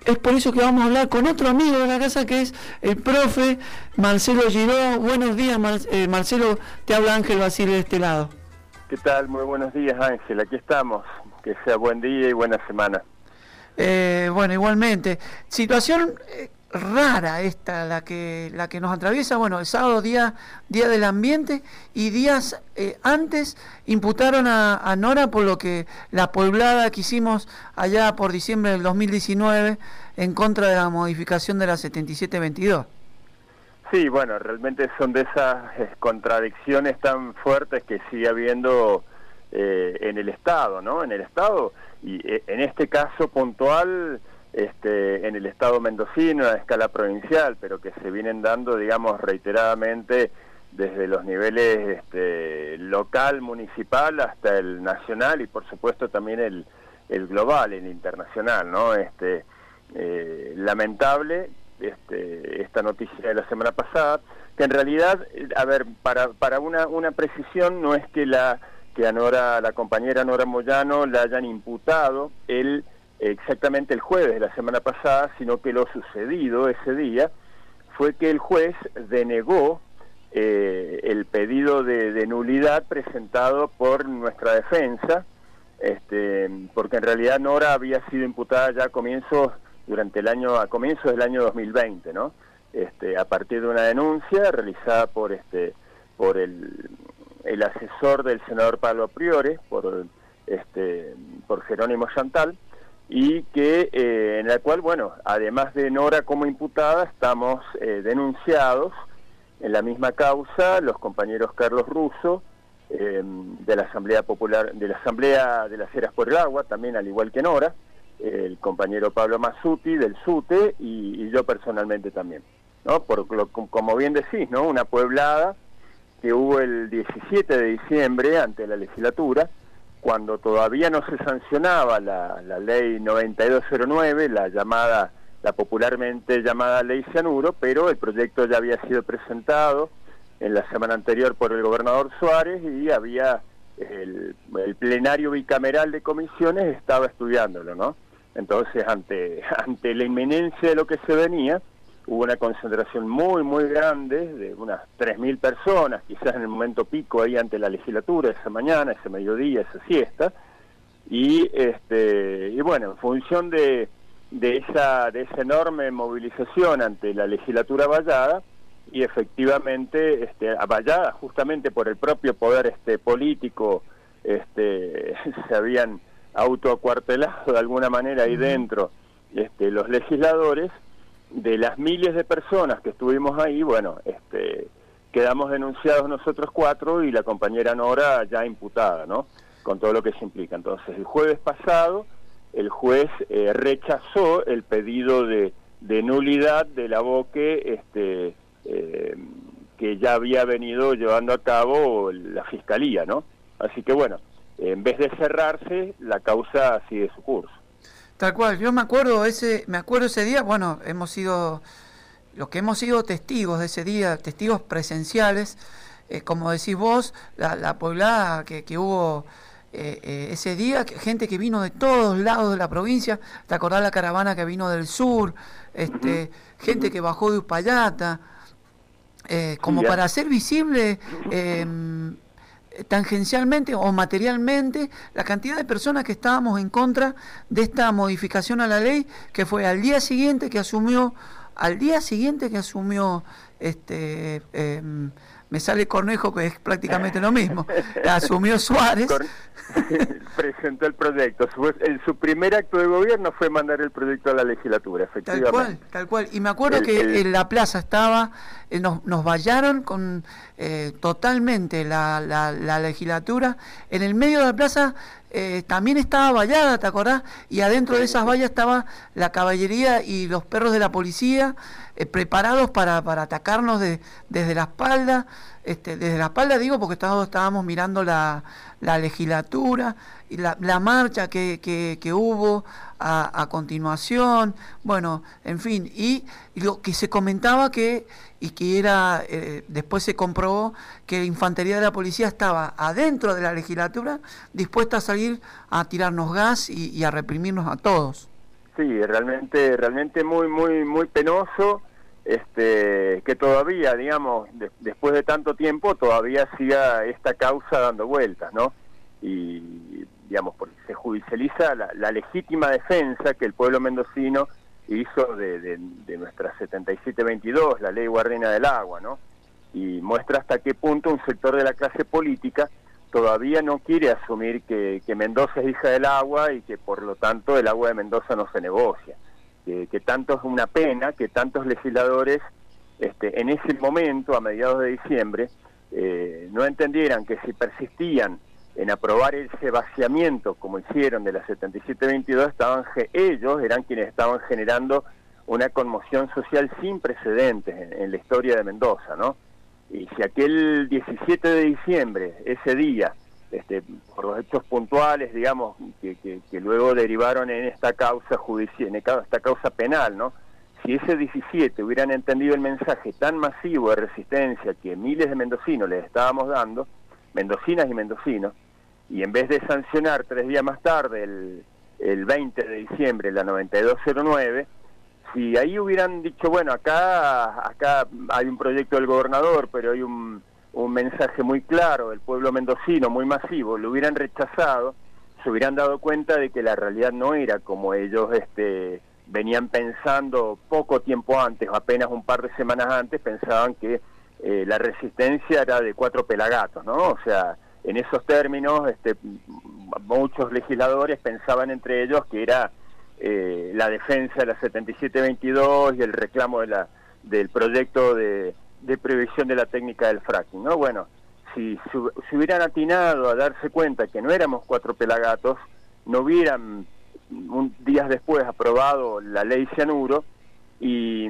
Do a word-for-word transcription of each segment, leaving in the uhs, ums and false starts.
es por eso que vamos a hablar con otro amigo de la casa, que es el profe Marcelo Giró. Buenos días, Mar eh, Marcelo, te habla Ángel Basile de este lado. ¿Qué tal? Muy buenos días, Ángel, aquí estamos. Que sea buen día y buena semana. Eh, bueno, igualmente. Situación eh, rara esta, la que la que nos atraviesa. Bueno, el sábado, día, día del ambiente, y días eh, antes imputaron a, a Nora por lo que la pueblada que hicimos allá por diciembre del dos mil diecinueve en contra de la modificación de la setenta y siete veintidós. Sí, bueno, realmente son de esas eh, contradicciones tan fuertes que sigue habiendo eh, en el Estado, ¿no? En el Estado, y eh, en este caso puntual, este, en el Estado mendocino a escala provincial, pero que se vienen dando, digamos, reiteradamente desde los niveles este, local, municipal, hasta el nacional y por supuesto también el, el global, el internacional, ¿no? Este, eh, lamentable este, esta noticia de la semana pasada, que en realidad, a ver, para, para una, una precisión, no es que la que a Nora, la compañera Nora Moyano la hayan imputado el, exactamente el jueves de la semana pasada, sino que lo sucedido ese día fue que el juez denegó eh, el pedido de, de nulidad presentado por nuestra defensa, este, porque en realidad Nora había sido imputada ya a comienzos, durante el año, a comienzos del año dos mil veinte, ¿no? Este, a partir de una denuncia realizada por este, por el el asesor del senador Pablo Priore, por este por Jerónimo Chantal, y que eh, en la cual, bueno, además de Nora como imputada, estamos eh, denunciados en la misma causa los compañeros Carlos Russo, eh, de la Asamblea Popular, de la Asamblea de las Heras por el Agua, también al igual que Nora, el compañero Pablo Mazzuti del SUTE, y, y yo personalmente también, ¿no? Por lo, como bien decís, ¿no? Una pueblada que hubo el diecisiete de diciembre ante la legislatura, cuando todavía no se sancionaba la, la ley noventa y dos cero nueve, la llamada, la popularmente llamada ley Cianuro, pero el proyecto ya había sido presentado en la semana anterior por el gobernador Suárez y había el, el plenario bicameral de comisiones estaba estudiándolo, ¿no? Entonces, ante, ante la inminencia de lo que se venía, hubo una concentración muy, muy grande, de unas tres mil personas, quizás en el momento pico ahí ante la legislatura, esa mañana, ese mediodía, esa siesta, y este y bueno, en función de, de, esa, de esa enorme movilización ante la legislatura vallada, y efectivamente este, vallada justamente por el propio poder este político, este se habían autoacuartelado de alguna manera ahí dentro este, los legisladores. De las miles de personas que estuvimos ahí, bueno, este, quedamos denunciados nosotros cuatro y la compañera Nora ya imputada, ¿no? Con todo lo que se implica. Entonces, el jueves pasado, el juez eh, rechazó el pedido de, de nulidad de la BOQUE este, eh, que ya había venido llevando a cabo la Fiscalía, ¿no? Así que, bueno, en vez de cerrarse, la causa sigue su curso. Tal cual, yo me acuerdo ese, me acuerdo ese día, bueno, hemos sido, los que hemos sido testigos de ese día, testigos presenciales, eh, como decís vos, la, la poblada que, que hubo eh, eh, ese día, que, gente que vino de todos lados de la provincia, ¿te acordás la caravana que vino del sur? Este, uh-huh. Gente que bajó de Uspallata, eh, como sí, para hacer visible eh, tangencialmente o materialmente la cantidad de personas que estábamos en contra de esta modificación a la ley, que fue al día siguiente que asumió, al día siguiente que asumió, este, eh, me sale Cornejo, que es prácticamente lo mismo, asumió Suárez. Presentó el proyecto. Su, en su primer acto de gobierno fue mandar el proyecto a la legislatura, efectivamente. Tal cual, tal cual. Y me acuerdo el, que el... en la plaza estaba, eh, nos, nos vallaron con eh, totalmente la, la, la legislatura. En el medio de la plaza eh, también estaba vallada, ¿te acordás? Y adentro de esas vallas estaba la caballería y los perros de la policía eh, preparados para, para atacarnos de, desde la espalda. Este, desde la espalda digo porque todos estábamos mirando la, la legislatura y la, la marcha que, que, que hubo a, a continuación, bueno, en fin, y, y lo que se comentaba que, y que era, eh, después se comprobó que la infantería de la policía estaba adentro de la legislatura dispuesta a salir a tirarnos gas y, y a reprimirnos a todos. sí, realmente, realmente muy, muy, muy penoso, este, que todavía, digamos, de, después de tanto tiempo, todavía siga esta causa dando vueltas, ¿no? Y, digamos, porque se judicializa la, la legítima defensa que el pueblo mendocino hizo de, de, de nuestra setenta y siete veintidós, la ley guardiana del agua, ¿no? Y muestra hasta qué punto un sector de la clase política todavía no quiere asumir que, que Mendoza es hija del agua y que por lo tanto el agua de Mendoza no se negocia. Que, que tanto es una pena que tantos legisladores este, en ese momento, a mediados de diciembre, eh, no entendieran que si persistían en aprobar ese vaciamiento como hicieron de la setenta y siete veintidós, estaban, ellos eran quienes estaban generando una conmoción social sin precedentes en, en la historia de Mendoza, ¿no? Y si aquel diecisiete de diciembre, ese día, este, por los hechos puntuales, digamos, que, que, que luego derivaron en esta causa judicial, en esta causa penal, ¿no? Si ese diecisiete hubieran entendido el mensaje tan masivo de resistencia que miles de mendocinos les estábamos dando, mendocinas y mendocinos, y en vez de sancionar tres días más tarde, el, el veinte de diciembre, la noventa y dos cero nueve, si ahí hubieran dicho, bueno, acá acá hay un proyecto del gobernador, pero hay un, un mensaje muy claro del pueblo mendocino, muy masivo, lo hubieran rechazado, se hubieran dado cuenta de que la realidad no era como ellos este, venían pensando poco tiempo antes, o apenas un par de semanas antes, pensaban que eh, la resistencia era de cuatro pelagatos, ¿no? O sea, en esos términos, este, muchos legisladores pensaban entre ellos que era eh, la defensa de la setenta y siete veintidós y el reclamo de la, del proyecto de, de prohibición de la técnica del fracking, ¿no? Bueno, si se hubieran atinado a darse cuenta que no éramos cuatro pelagatos, no hubieran un, días después aprobado la ley Cianuro y,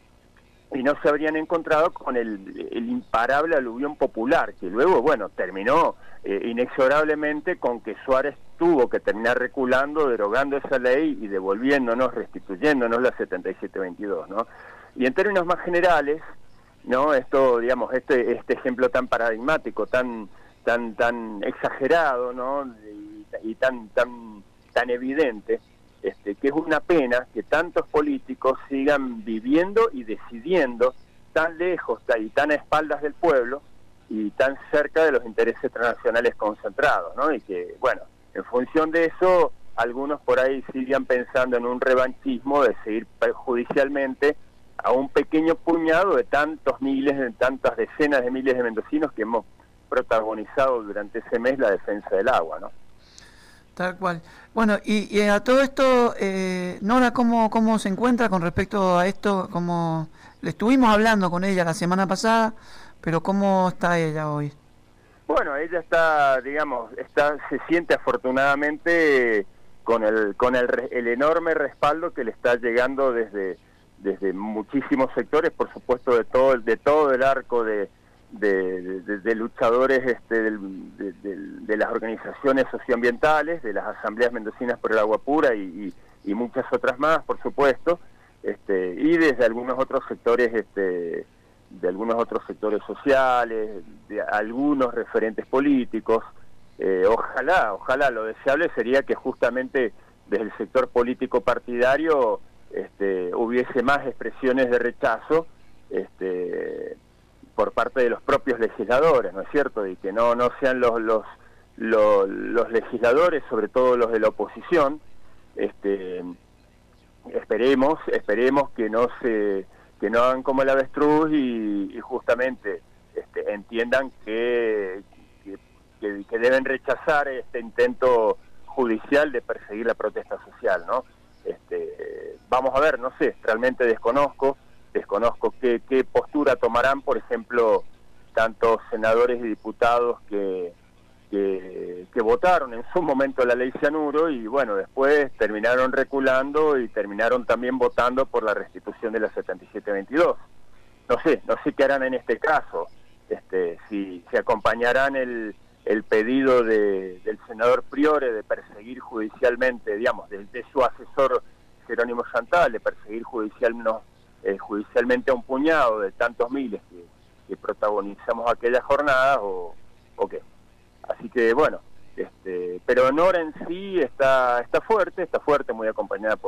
y no se habrían encontrado con el, el imparable aluvión popular, que luego, bueno, terminó eh, inexorablemente con que Suárez tuvo que terminar reculando, derogando esa ley y devolviéndonos, restituyéndonos la setenta y siete veintidós, ¿no? Y en términos más generales, ¿no? Esto, digamos, este este ejemplo tan paradigmático, tan tan tan exagerado, ¿no? Y, y tan tan tan evidente, este, que es una pena que tantos políticos sigan viviendo y decidiendo tan lejos y tan a espaldas del pueblo y tan cerca de los intereses transnacionales concentrados, ¿no? Y que, bueno, en función de eso, algunos por ahí sigan pensando en un revanchismo de seguir judicialmente a un pequeño puñado de tantos miles, de tantas decenas de miles de mendocinos que hemos protagonizado durante ese mes la defensa del agua, ¿no? Tal cual. Bueno, y, y a todo esto, eh, Nora, ¿cómo, ¿cómo se encuentra con respecto a esto? Como le estuvimos hablando con ella la semana pasada, pero ¿cómo está ella hoy? Bueno, ella está, digamos, está se siente afortunadamente con el con el, el enorme respaldo que le está llegando desde desde muchísimos sectores, por supuesto de todo de todo el arco de de, de, de luchadores este, del, de, de, de las organizaciones socioambientales, de las asambleas mendocinas por el agua pura y, y, y muchas otras más, por supuesto, este, y desde algunos otros sectores, este, de algunos otros sectores sociales, de algunos referentes políticos. Eh, ojalá, ojalá, lo deseable sería que justamente desde el sector político partidario este, hubiese más expresiones de rechazo, este, por parte de los propios legisladores, ¿no es cierto? Y que no no sean los los los, los legisladores, sobre todo los de la oposición, este, esperemos esperemos que no se que no hagan como el avestruz y, y justamente este, entiendan que, que, que, que deben rechazar este intento judicial de perseguir la protesta social, ¿no? Este, vamos a ver, no sé, realmente desconozco. Desconozco qué, qué postura tomarán, por ejemplo, tantos senadores y diputados que, que, que votaron en su momento la ley Cianuro y, bueno, después terminaron reculando y terminaron también votando por la restitución de la setenta y siete veintidós. No sé, no sé qué harán en este caso, este, si, si acompañarán el, el pedido de, del senador Priore de perseguir judicialmente, digamos, de, de su asesor Jerónimo Chantal, de perseguir judicialmente Eh, judicialmente a un puñado de tantos miles que, que protagonizamos aquella jornada o, o qué. Así que bueno, este, pero Nora en sí está está fuerte, está fuerte, muy acompañada por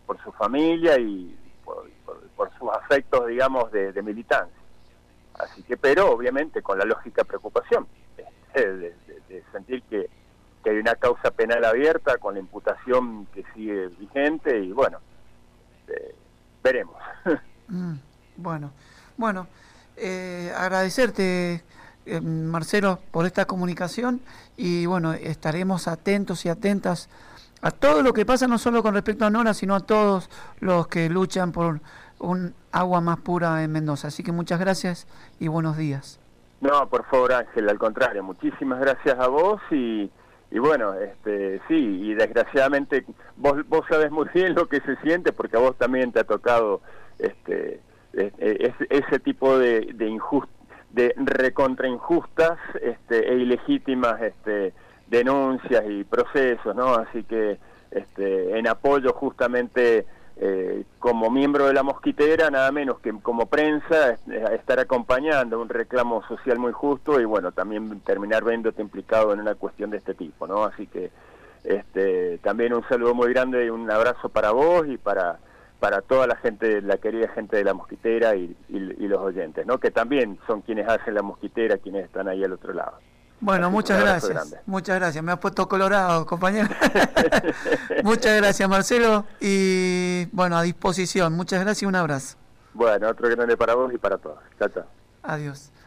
por su familia y por, por, por sus afectos, digamos, de, de militancia. Así que, pero obviamente con la lógica preocupación este, de, de, de sentir que, que hay una causa penal abierta con la imputación que sigue vigente y bueno, eh, veremos. Mm, bueno, bueno, eh, agradecerte, eh, Marcelo, por esta comunicación y bueno, estaremos atentos y atentas a todo lo que pasa, no solo con respecto a Nora, sino a todos los que luchan por un agua más pura en Mendoza. Así que muchas gracias y buenos días. No, por favor, Ángel, al contrario, muchísimas gracias a vos y, y bueno, este, sí, y desgraciadamente vos, vos sabés muy bien lo que se siente porque a vos también te ha tocado este, ese, ese tipo de, de, injust, de recontra injustas este, e ilegítimas este, denuncias y procesos, ¿no? Así que este, en apoyo justamente eh, como miembro de la Mosquitera, nada menos que como prensa, estar acompañando un reclamo social muy justo y bueno, también terminar viéndote implicado en una cuestión de este tipo, ¿no? Así que este, también un saludo muy grande y un abrazo para vos y para para toda la gente, la querida gente de la Mosquitera y, y, y los oyentes, ¿no? Que también son quienes hacen la Mosquitera, quienes están ahí al otro lado. Bueno, Así muchas gracias. Grande. Muchas gracias. Me has puesto colorado, compañero. Muchas gracias, Marcelo. Y bueno, a disposición. Muchas gracias y un abrazo. Bueno, otro grande para vos y para todos. Chao, chao. Adiós.